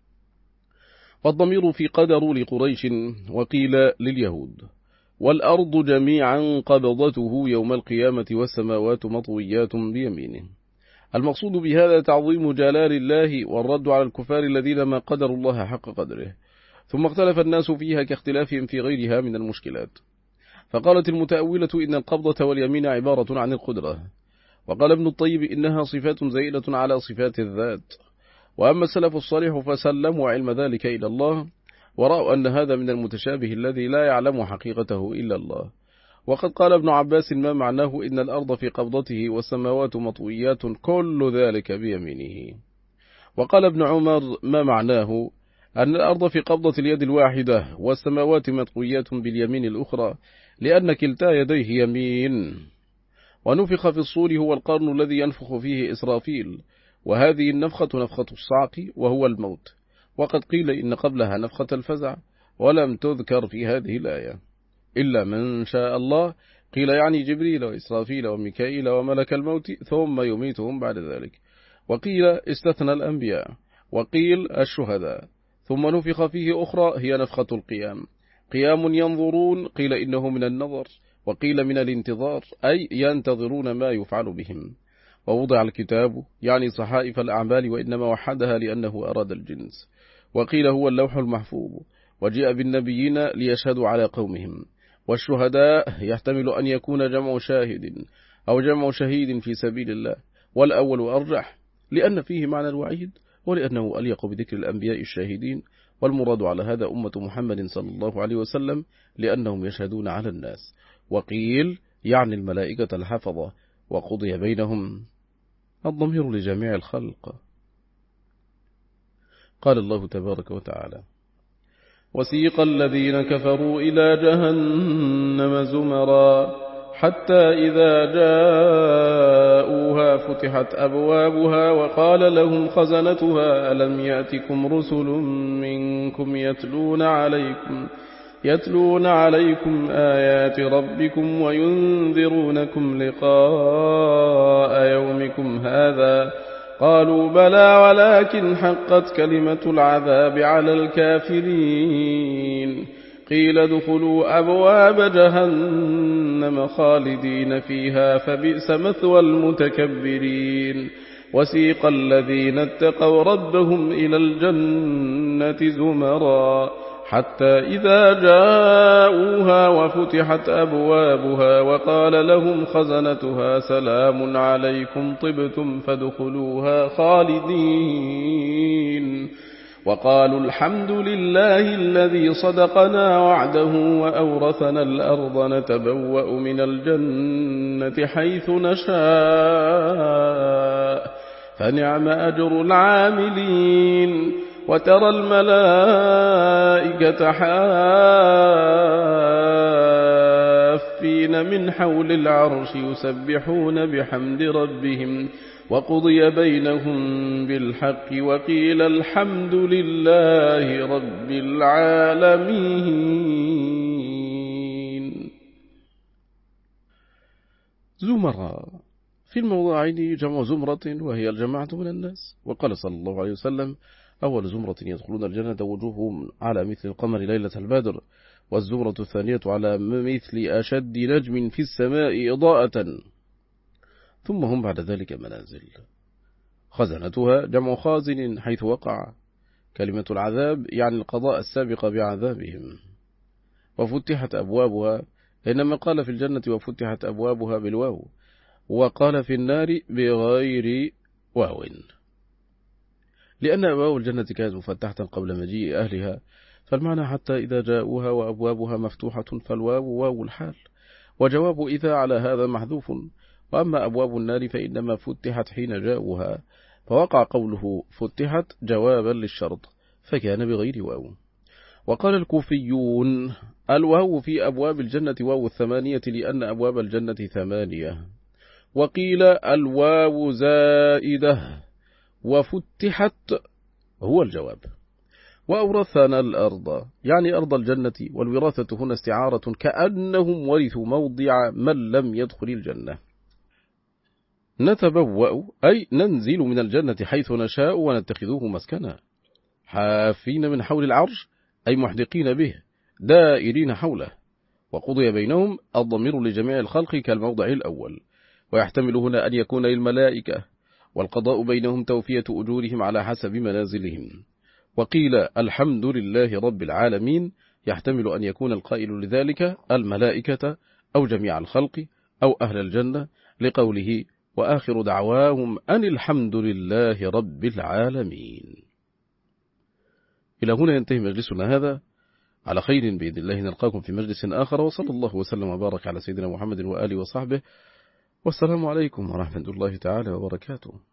والضمير في قدر لقريش وقيل لليهود. والأرض جميعا قبضته يوم القيامة والسماوات مطويات بيمينه. المقصود بهذا تعظيم جلال الله والرد على الكفار الذين ما قدروا الله حق قدره. ثم اختلف الناس فيها كاختلافهم في غيرها من المشكلات. فقالت المتأولة إن القبضة واليمين عبارة عن القدرة. وقال ابن الطيب إنها صفات زائدة على صفات الذات. وأما السلف الصالح فسلموا علم ذلك إلى الله ورأوا أن هذا من المتشابه الذي لا يعلم حقيقته إلا الله. وقد قال ابن عباس ما معناه إن الأرض في قبضته والسماوات مطويات كل ذلك بيمينه. وقال ابن عمر ما معناه أن الأرض في قبضة اليد الواحدة والسماوات مطويات باليمين الأخرى لأن كلتا يديه يمين. ونفخ في الصور هو القرن الذي ينفخ فيه إسرافيل وهذه النفخة نفخة الصعق وهو الموت. وقد قيل إن قبلها نفخة الفزع ولم تذكر في هذه الآية إلا من شاء الله. قيل يعني جبريل وإسرافيل وميكائيل وملك الموت ثم يميتهم بعد ذلك. وقيل استثنى الأنبياء. وقيل الشهداء. ثم نفخ فيه أخرى هي نفخة القيام. قيام ينظرون قيل إنه من النظر وقيل من الانتظار أي ينتظرون ما يفعل بهم. ووضع الكتاب يعني صحائف الأعمال وإنما وحدها لأنه أراد الجنس. وقيل هو اللوح المحفوظ. وجاء بالنبيين ليشهدوا على قومهم. والشهداء يحتمل أن يكون جمع شاهد أو جمع شهيد في سبيل الله والأول أرجح لأن فيه معنى الوعيد ولأنه أليق بذكر الأنبياء الشاهدين. والمراد على هذا أمة محمد صلى الله عليه وسلم لأنهم يشهدون على الناس. وقيل يعني الملائكة الحفظة. وقضي بينهم الضمير لجميع الخلق. قال الله تبارك وتعالى وسيق الذين كفروا إلى جهنم زمرا حتى إذا جاءوها فتحت أبوابها وقال لهم خزنتها ألم يأتكم رسل منكم يتلون عليكم يتلون عليكم آيات ربكم وينذرونكم لقاء يومكم هذا قالوا بلى ولكن حقت كلمة العذاب على الكافرين قيل ادخلوا أبواب جهنم خالدين فيها فبئس مثوى المتكبرين. وسيق الذين اتقوا ربهم إلى الجنة زمرا حتى إذا جاءوها وفتحت أبوابها وقال لهم خزنتها سلام عليكم طبتم فادخلوها خالدين وقالوا الحمد لله الذي صدقنا وعده وأورثنا الأرض نتبوأ من الجنة حيث نشاء فنعم أجر العاملين. وترى الملائكة حافين من حول العرش يسبحون بحمد ربهم وقضي بينهم بالحق وقيل الحمد لله رب العالمين. زمراء في الموضعين جمع زمرة وهي الجماعة من الناس. وقال صلى الله عليه وسلم أول زمرة يدخلون الجنة وجوههم على مثل القمر ليلة البدر، والزمرة الثانية على مثل أشد نجم في السماء إضاءة، ثم هم بعد ذلك منازل. خزنتها جمع خازن حيث وقع. كلمة العذاب يعني القضاء السابق بعذابهم. وفتحت أبوابها، إنما قال في الجنة وفتحت أبوابها بالواو، وقال في النار بغير واو، لأن أبواب الجنة كانت مفتحة قبل مجيء أهلها، فالمعنى حتى إذا جاءوها وأبوابها مفتوحة، فالواو واو الحال، وجواب إذا على هذا محذوف. وأما أبواب النار فإنما فتحت حين جاءوها، فوقع قوله فتحت جوابا للشرط، فكان بغير واو. وقال الكوفيون الواو في أبواب الجنة واو الثمانية، لأن أبواب الجنة ثمانية. وقيل الواو زائدة وفتحت هو الجواب. وأورثنا الأرض يعني أرض الجنة، والوراثة هنا استعارة كأنهم ورثوا موضع من لم يدخل الجنة. نتبوأ أي ننزل من الجنة حيث نشاء ونتخذوه مسكنا، حافين من حول العرش أي محدقين به دائرين حوله. وقضي بينهم الضمير لجميع الخلق كالموضع الأول، ويحتمل هنا أن يكون للملائكة، والقضاء بينهم توفية أجورهم على حسب منازلهم. وقيل الحمد لله رب العالمين، يحتمل أن يكون القائل لذلك الملائكة أو جميع الخلق أو أهل الجنة، لقوله وآخر دعواهم أن الحمد لله رب العالمين. إلى هنا ينتهي مجلسنا هذا، على خير بإذن الله نلقاكم في مجلس آخر، وصلى الله وسلم وبارك على سيدنا محمد وآله وصحبه، والسلام عليكم ورحمة الله تعالى وبركاته.